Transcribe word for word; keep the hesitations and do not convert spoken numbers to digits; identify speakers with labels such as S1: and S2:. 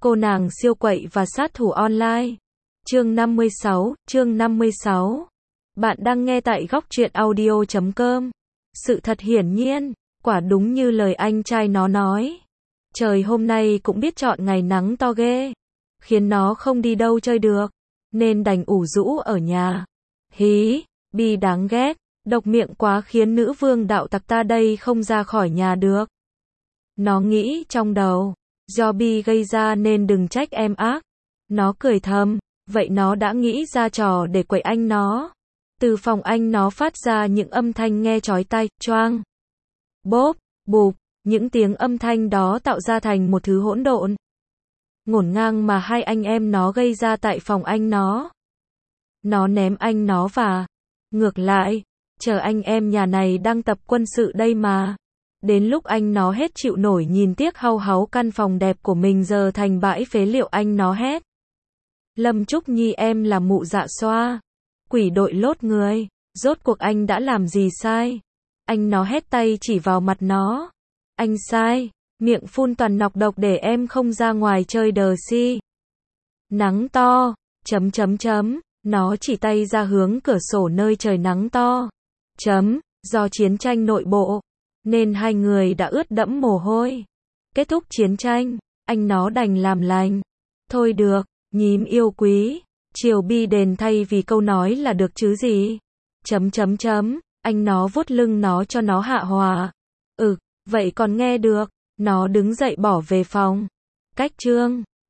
S1: Cô nàng siêu quậy và sát thủ online. Chương năm mươi sáu, chương năm mươi sáu. Bạn đang nghe tại góc truyện audio chấm com. Sự thật hiển nhiên, quả đúng như lời anh trai nó nói. Trời hôm nay cũng biết chọn ngày nắng to ghê, khiến nó không đi đâu chơi được, nên đành ủ rũ ở nhà. Hí, Bi đáng ghét, độc miệng quá khiến nữ vương đạo tặc ta đây không ra khỏi nhà được. Nó nghĩ trong đầu, do Bi gây ra nên đừng trách em ác. Nó cười thầm, vậy nó đã nghĩ ra trò để quậy anh nó. Từ phòng anh nó phát ra những âm thanh nghe chói tai, choang, bốp, bụp, những tiếng âm thanh đó tạo ra thành một thứ hỗn độn, ngổn ngang mà hai anh em nó gây ra tại phòng anh nó. Nó ném anh nó và, ngược lại, chờ anh em nhà này đang tập quân sự đây mà. Đến lúc anh nó hết chịu nổi nhìn tiếc hau háu căn phòng đẹp của mình giờ thành bãi phế liệu anh nó hét. Lâm Trúc Nhi em là mụ dạ xoa, quỷ đội lốt người, rốt cuộc anh đã làm gì sai? Anh nó hét tay chỉ vào mặt nó. Anh sai, miệng phun toàn nọc độc để em không ra ngoài chơi đờ si. Nắng to, chấm chấm chấm, nó chỉ tay ra hướng cửa sổ nơi trời nắng to. Chấm, do chiến tranh nội bộ, nên hai người đã ướt đẫm mồ hôi. Kết thúc chiến tranh, anh nó đành làm lành. Thôi được, nhím yêu quý, chiều Bi đền thay vì câu nói là được chứ gì. Chấm chấm chấm, anh nó vuốt lưng nó cho nó hạ hòa. Ừ, vậy còn nghe được, nó đứng dậy bỏ về phòng. Cách chương